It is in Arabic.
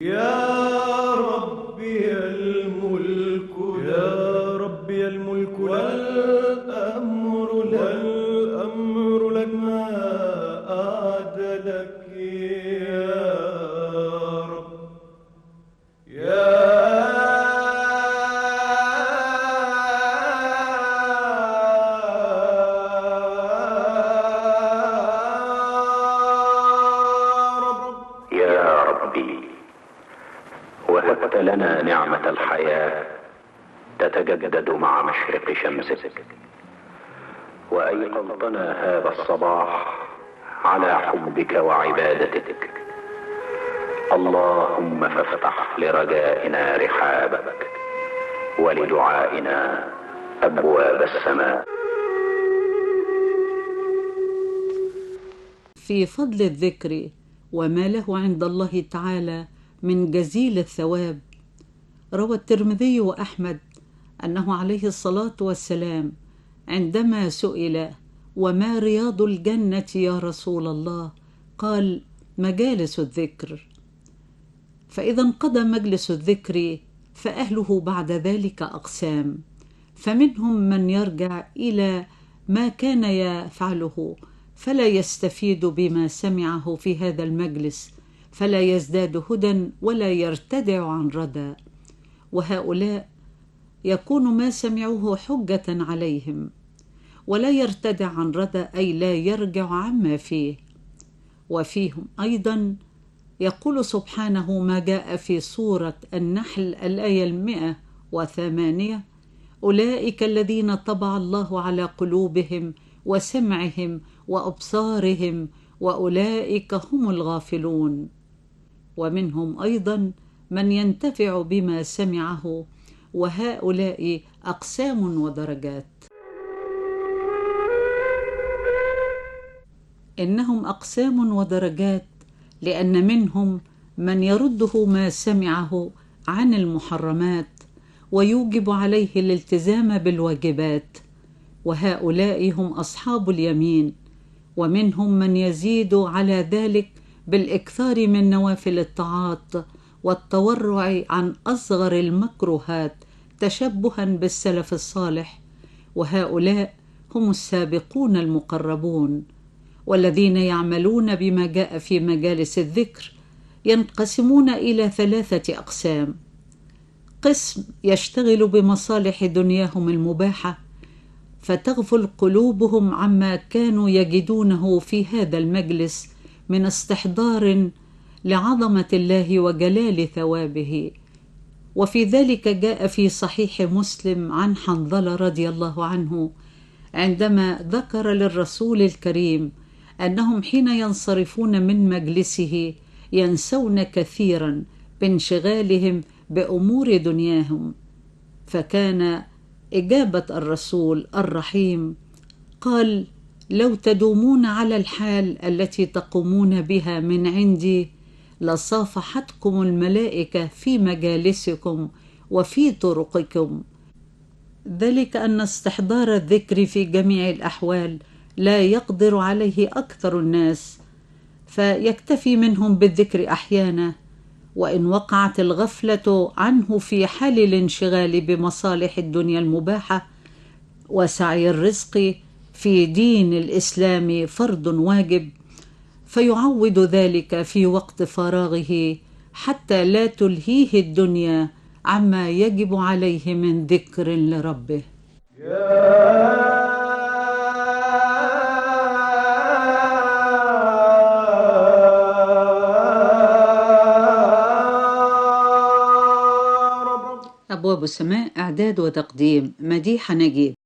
يا ربي الملك، يا ربي الملك والأمر لك ما أعدلك يا رب. يا يا ربي، وهبت لنا نعمة الحياة تتجدد مع مشرق شمسك، وأيقظتنا هذا الصباح على حبك وعبادتك. اللهم فافتح لرجائنا رحابك، ولدعائنا أبواب السماء. في فضل الذكر وما له عند الله تعالى من جزيل الثواب، روى الترمذي وأحمد أنه عليه الصلاة والسلام عندما سئل: وما رياض الجنة يا رسول الله؟ قال: مجالس الذكر. فإذا انقضى مجلس الذكر فأهله بعد ذلك أقسام، فمنهم من يرجع إلى ما كان يفعله فلا يستفيد بما سمعه في هذا المجلس، فلا يزداد هدى ولا يرتدع عن ردى، وهؤلاء يكون ما سمعوه حجة عليهم، ولا يرتدع عن ردى أي لا يرجع عما فيه. وفيهم أيضا يقول سبحانه ما جاء في سورة النحل الآية 108: أولئك الذين طبع الله على قلوبهم وسمعهم وأبصارهم وأولئك هم الغافلون. ومنهم أيضا من ينتفع بما سمعه، وهؤلاء أقسام ودرجات. إنهم أقسام ودرجات لأن منهم من يرده ما سمعه عن المحرمات ويوجب عليه الالتزام بالواجبات، وهؤلاء هم أصحاب اليمين. ومنهم من يزيد على ذلك بالإكثار من نوافل الطاعات والتورع عن أصغر المكروهات تشبها بالسلف الصالح، وهؤلاء هم السابقون المقربون. والذين يعملون بما جاء في مجالس الذكر ينقسمون إلى 3 أقسام: قسم يشتغل بمصالح دنياهم المباحة فتغفل قلوبهم عما كانوا يجدونه في هذا المجلس من استحضار لعظمة الله وجلال ثوابه. وفي ذلك جاء في صحيح مسلم عن حنظلة رضي الله عنه عندما ذكر للرسول الكريم أنهم حين ينصرفون من مجلسه ينسون كثيرا بانشغالهم بأمور دنياهم، فكان إجابة الرسول الرحيم قال: لو تدومون على الحال التي تقومون بها من عندي لصافحتكم الملائكة في مجالسكم وفي طرقكم. ذلك أن استحضار الذكر في جميع الأحوال لا يقدر عليه أكثر الناس، فيكتفي منهم بالذكر أحيانا، وإن وقعت الغفلة عنه في حال الانشغال بمصالح الدنيا المباحة وسعي الرزق في دين الإسلام فرض واجب، فيعوض ذلك في وقت فراغه حتى لا تلهيه الدنيا عما يجب عليه من ذكر لربه. أبواب السماء، إعداد وتقديم مديحة نجيب.